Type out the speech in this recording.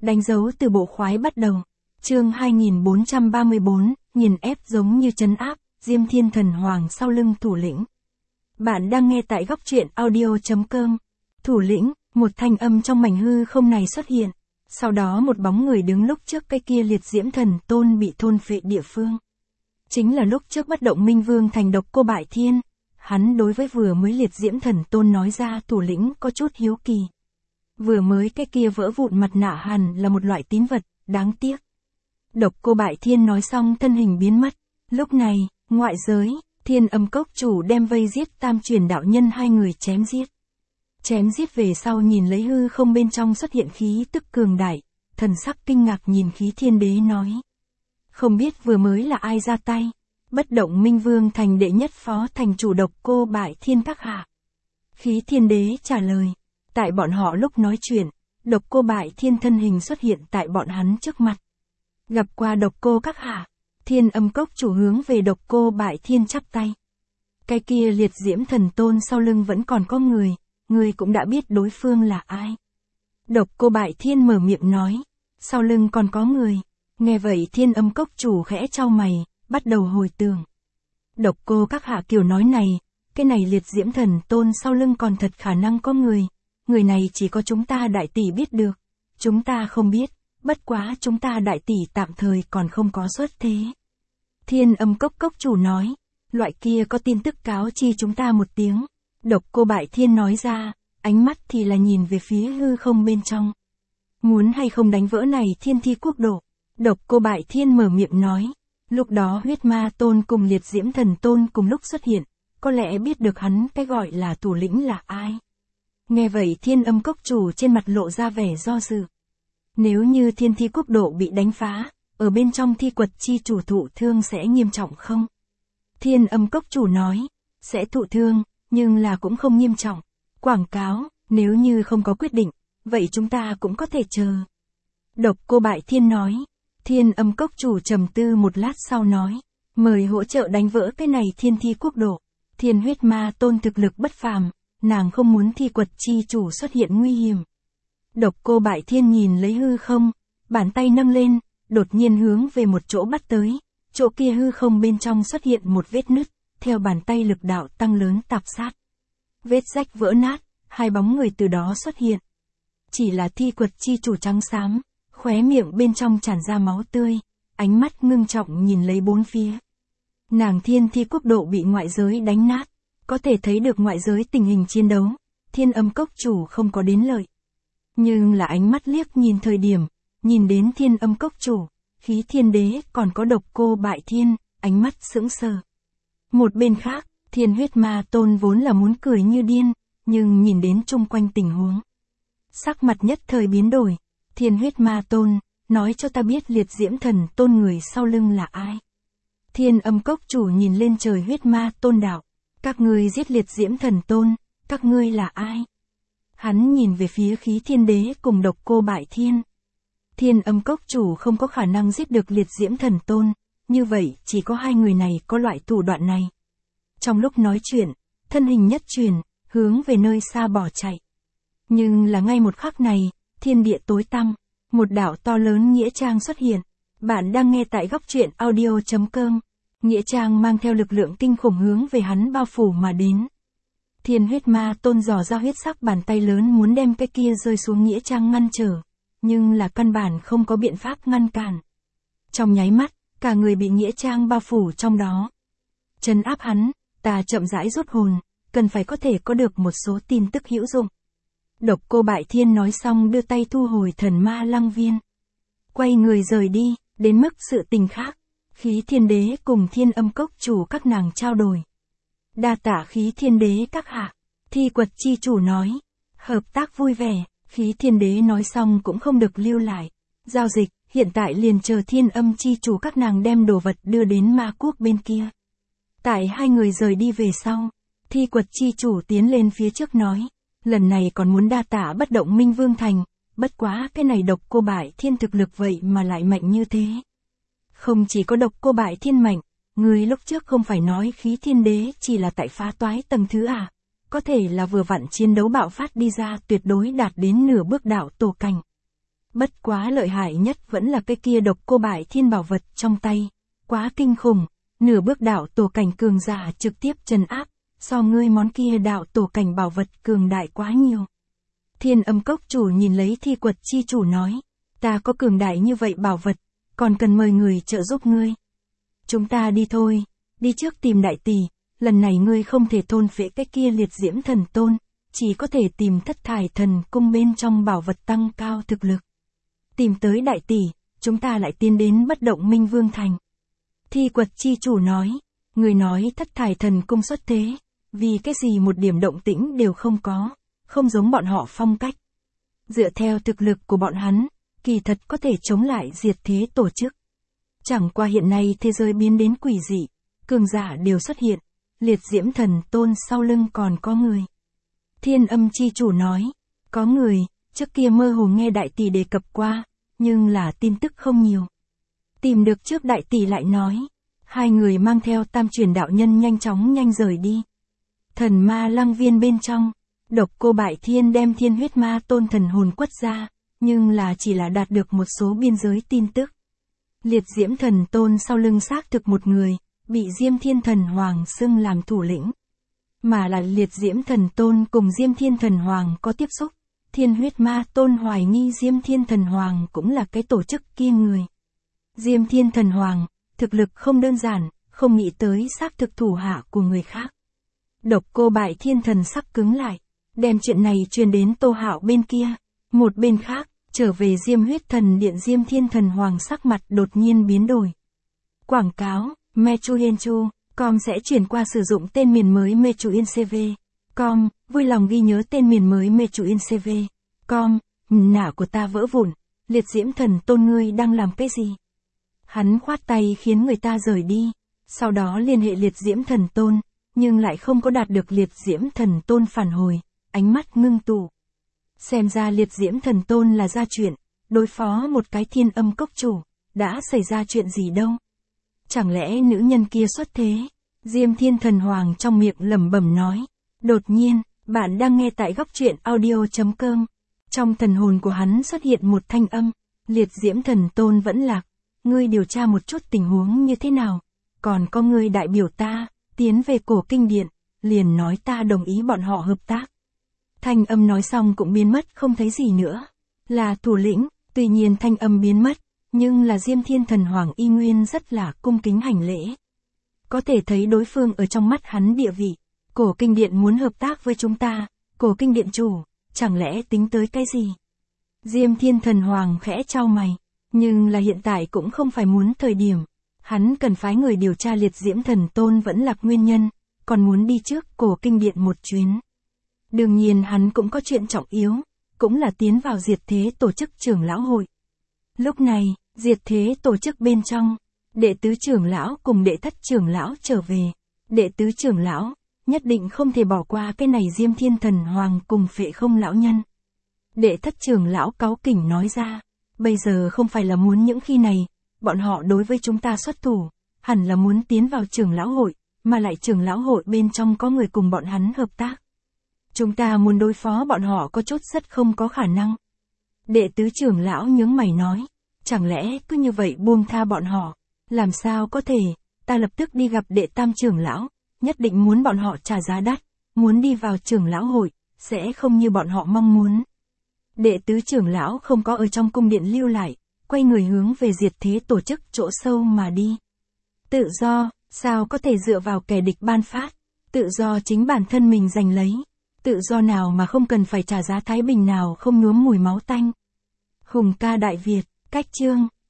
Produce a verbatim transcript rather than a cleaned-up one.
Đánh dấu từ bộ khoái bắt đầu. Chương hai nghìn bốn trăm ba mươi bốn, nhìn ép giống như trấn áp, Diêm Thiên Thần Hoàng sau lưng thủ lĩnh. Bạn đang nghe tại góc truyện audio chấm com. Thủ lĩnh, một thanh âm trong mảnh hư không này xuất hiện. Sau đó một bóng người đứng lúc trước cây kia liệt diễm thần tôn bị thôn phệ địa phương. Chính là lúc trước bất động minh vương thành độc cô bại thiên. Hắn đối với vừa mới liệt diễm thần tôn nói ra thủ lĩnh có chút hiếu kỳ. Vừa mới cái kia vỡ vụn mặt nạ hẳn là một loại tín vật, đáng tiếc. Độc cô bại thiên nói xong thân hình biến mất. Lúc này, ngoại giới, Thiên Âm Cốc chủ đem vây giết Tam Truyền đạo nhân hai người chém giết. Chém giết về sau nhìn lấy hư không bên trong xuất hiện khí tức cường đại, thần sắc kinh ngạc nhìn khí thiên đế nói. Không biết vừa mới là ai ra tay, bất động minh vương thành đệ nhất phó thành chủ độc cô bại thiên các hạ. Khí thiên đế trả lời, tại bọn họ lúc nói chuyện, độc cô bại thiên thân hình xuất hiện tại bọn hắn trước mặt. Gặp qua độc cô các hạ, Thiên Âm Cốc chủ hướng về độc cô bại thiên chắp tay. Cái kia liệt diễm thần tôn sau lưng vẫn còn có người, người cũng đã biết đối phương là ai. Độc cô bại thiên mở miệng nói, sau lưng còn có người. Nghe vậy Thiên Âm Cốc chủ khẽ trao mày, bắt đầu hồi tưởng. Độc cô các hạ kiểu nói này, cái này liệt diễm thần tôn sau lưng còn thật khả năng có người. Người này chỉ có chúng ta đại tỷ biết được. Chúng ta không biết, bất quá chúng ta đại tỷ tạm thời còn không có xuất thế. Thiên Âm Cốc Cốc chủ nói, loại kia có tin tức cáo chi chúng ta một tiếng. Độc cô bại thiên nói ra, ánh mắt thì là nhìn về phía hư không bên trong. Muốn hay không đánh vỡ này thiên thi quốc độ. Độc cô bại thiên mở miệng nói. Lúc đó huyết ma tôn cùng liệt diễm thần tôn cùng lúc xuất hiện. Có lẽ biết được hắn cái gọi là thủ lĩnh là ai. Nghe vậy Thiên Âm Cốc chủ trên mặt lộ ra vẻ do dự. Nếu như thiên thi quốc độ bị đánh phá, ở bên trong thi quật chi chủ thụ thương sẽ nghiêm trọng không? Thiên Âm Cốc chủ nói, sẽ thụ thương, nhưng là cũng không nghiêm trọng. Quảng cáo, nếu như không có quyết định, vậy chúng ta cũng có thể chờ. Độc cô bại thiên nói. Thiên Âm Cốc chủ trầm tư một lát sau nói, mời hỗ trợ đánh vỡ cái này thiên thi quốc độ. Thiên huyết ma tôn thực lực bất phàm, nàng không muốn thi quật chi chủ xuất hiện nguy hiểm. Độc cô bại thiên nhìn lấy hư không, bàn tay nâng lên, đột nhiên hướng về một chỗ bắt tới. Chỗ kia hư không bên trong xuất hiện một vết nứt, theo bàn tay lực đạo tăng lớn tạp sát. Vết rách vỡ nát, hai bóng người từ đó xuất hiện. Chỉ là thi quật chi chủ trắng xám, khóe miệng bên trong tràn ra máu tươi, ánh mắt ngưng trọng nhìn lấy bốn phía. Nàng thiên thi quốc độ bị ngoại giới đánh nát, có thể thấy được ngoại giới tình hình chiến đấu, Thiên Âm Cốc chủ không có đến lợi. Nhưng là ánh mắt liếc nhìn thời điểm, nhìn đến Thiên Âm Cốc chủ, khí thiên đế còn có độc cô bại thiên, ánh mắt sững sờ. Một bên khác, thiên huyết ma tôn vốn là muốn cười như điên, nhưng nhìn đến chung quanh tình huống. Sắc mặt nhất thời biến đổi, thiên huyết ma tôn, nói cho ta biết liệt diễm thần tôn người sau lưng là ai. Thiên Âm Cốc chủ nhìn lên trời huyết ma tôn đạo, các ngươi giết liệt diễm thần tôn, các ngươi là ai? Hắn nhìn về phía khí thiên đế cùng độc cô bại thiên. Thiên Âm Cốc chủ không có khả năng giết được liệt diễm thần tôn, như vậy chỉ có hai người này có loại thủ đoạn này. Trong lúc nói chuyện, thân hình nhất chuyển, hướng về nơi xa bỏ chạy. Nhưng là ngay một khắc này, thiên địa tối tăm, một đảo to lớn nghĩa trang xuất hiện. Bạn đang nghe tại góc truyện audio chấm com. Nghĩa trang mang theo lực lượng kinh khủng hướng về hắn bao phủ mà đến. Thiên huyết ma tôn dò ra huyết sắc bàn tay lớn muốn đem cái kia rơi xuống nghĩa trang ngăn trở. Nhưng là căn bản không có biện pháp ngăn cản. Trong nháy mắt, cả người bị nghĩa trang bao phủ trong đó. Trấn áp hắn, ta chậm rãi rút hồn, cần phải có thể có được một số tin tức hữu dụng. Độc cô bại thiên nói xong đưa tay thu hồi thần ma lăng viên. Quay người rời đi, đến mức sự tình khác. Khí thiên đế cùng Thiên Âm Cốc chủ các nàng trao đổi. Đa tả khí thiên đế các hạ. Thi quật chi chủ nói. Hợp tác vui vẻ. Khí thiên đế nói xong cũng không được lưu lại. Giao dịch, hiện tại liền chờ Thiên Âm chi chủ các nàng đem đồ vật đưa đến ma quốc bên kia. Tại hai người rời đi về sau, thi quật chi chủ tiến lên phía trước nói. Lần này còn muốn đa tả bất động minh vương thành. Bất quá cái này độc cô bại thiên thực lực vậy mà lại mạnh như thế. Không chỉ có độc cô bại thiên mạnh, người lúc trước không phải nói khí thiên đế chỉ là tại phá toái tầng thứ à. Có thể là vừa vặn chiến đấu bạo phát đi ra tuyệt đối đạt đến nửa bước đạo tổ cảnh. Bất quá lợi hại nhất vẫn là cái kia độc cô bại thiên bảo vật trong tay. Quá kinh khủng, nửa bước đạo tổ cảnh cường giả trực tiếp trấn áp, so ngươi món kia đạo tổ cảnh bảo vật cường đại quá nhiều. Thiên Âm Cốc chủ nhìn lấy Thi Quật chi chủ nói, ta có cường đại như vậy bảo vật, còn cần mời người trợ giúp ngươi. Chúng ta đi thôi, đi trước tìm đại tỷ, lần này ngươi không thể thôn phệ cái kia liệt diễm thần tôn, chỉ có thể tìm thất thải thần cung bên trong bảo vật tăng cao thực lực. Tìm tới đại tỷ, chúng ta lại tiến đến bất động minh vương thành. Thi Quật chi chủ nói, người nói thất thải thần cung xuất thế, vì cái gì một điểm động tĩnh đều không có, không giống bọn họ phong cách. Dựa theo thực lực của bọn hắn, kỳ thật có thể chống lại diệt thế tổ chức. Chẳng qua hiện nay thế giới biến đến quỷ dị, cường giả đều xuất hiện, liệt diễm thần tôn sau lưng còn có người. Thiên Âm chi chủ nói, có người, trước kia mơ hồ nghe đại tỷ đề cập qua, nhưng là tin tức không nhiều. Tìm được trước đại tỷ lại nói, hai người mang theo tam truyền đạo nhân nhanh chóng nhanh rời đi. Thần ma lăng viên bên trong, độc cô bại thiên đem thiên huyết ma tôn thần hồn quất ra, nhưng là chỉ là đạt được một số biên giới tin tức. Liệt diễm thần tôn sau lưng xác thực một người, bị Diêm Thiên Thần Hoàng xưng làm thủ lĩnh. Mà là liệt diễm thần tôn cùng Diêm Thiên Thần Hoàng có tiếp xúc, thiên huyết ma tôn hoài nghi Diêm Thiên Thần Hoàng cũng là cái tổ chức kia người. Diêm Thiên Thần Hoàng, thực lực không đơn giản, không nghĩ tới xác thực thủ hạ của người khác. Độc cô bại thiên thần sắc cứng lại, đem chuyện này truyền đến Tô Hạo bên kia. Một bên khác, trở về Diêm huyết thần điện Diêm Thiên Thần Hoàng sắc mặt đột nhiên biến đổi. Quảng cáo, Mechuyenchu, com sẽ chuyển qua sử dụng tên miền mới Mechuincv. Com, vui lòng ghi nhớ tên miền mới Mechuincv. Com, nả của ta vỡ vụn, liệt diễm thần tôn ngươi đang làm cái gì? Hắn khoát tay khiến người ta rời đi, sau đó liên hệ liệt diễm thần tôn, nhưng lại không có đạt được liệt diễm thần tôn phản hồi, ánh mắt ngưng tụ. Xem ra liệt diễm thần tôn là ra chuyện, đối phó một cái Thiên Âm Cốc chủ, đã xảy ra chuyện gì đâu. Chẳng lẽ nữ nhân kia xuất thế? Diêm Thiên Thần Hoàng trong miệng lẩm bẩm nói. Đột nhiên, bạn đang nghe tại góc truyện audio chấm com. Trong thần hồn của hắn xuất hiện một thanh âm, liệt diễm thần tôn vẫn lạc, ngươi điều tra một chút tình huống như thế nào, còn có ngươi đại biểu ta, tiến về cổ kinh điện, liền nói ta đồng ý bọn họ hợp tác. Thanh âm nói xong cũng biến mất không thấy gì nữa. Là thủ lĩnh, tuy nhiên thanh âm biến mất, nhưng là Diêm Thiên Thần Hoàng y nguyên rất là cung kính hành lễ. Có thể thấy đối phương ở trong mắt hắn địa vị. Cổ kinh điện muốn hợp tác với chúng ta, cổ kinh điện chủ, chẳng lẽ tính tới cái gì? Diêm Thiên Thần Hoàng khẽ chau mày, nhưng là hiện tại cũng không phải muốn thời điểm. Hắn cần phái người điều tra liệt diễm thần tôn vẫn là nguyên nhân, còn muốn đi trước cổ kinh điện một chuyến. Đương nhiên hắn cũng có chuyện trọng yếu, cũng là tiến vào diệt thế tổ chức trưởng lão hội. Lúc này, diệt thế tổ chức bên trong, đệ tứ trưởng lão cùng đệ thất trưởng lão trở về. Đệ tứ trưởng lão, nhất định không thể bỏ qua cái này Diêm Thiên Thần Hoàng cùng Phệ Không lão nhân. Đệ thất trưởng lão cáu kỉnh nói ra, bây giờ không phải là muốn những khi này, bọn họ đối với chúng ta xuất thủ, hẳn là muốn tiến vào trưởng lão hội, mà lại trưởng lão hội bên trong có người cùng bọn hắn hợp tác. Chúng ta muốn đối phó bọn họ có chút rất không có khả năng. Đệ tứ trưởng lão nhướng mày nói, chẳng lẽ cứ như vậy buông tha bọn họ, làm sao có thể, ta lập tức đi gặp đệ tam trưởng lão, nhất định muốn bọn họ trả giá đắt, muốn đi vào trưởng lão hội, sẽ không như bọn họ mong muốn. Đệ tứ trưởng lão không có ở trong cung điện lưu lại, quay người hướng về diệt thế tổ chức chỗ sâu mà đi. Tự do, sao có thể dựa vào kẻ địch ban phát, tự do chính bản thân mình giành lấy, tự do nào mà không cần phải trả giá thái bình nào không nhuốm mùi máu tanh. Hùng ca Đại Việt, cách chương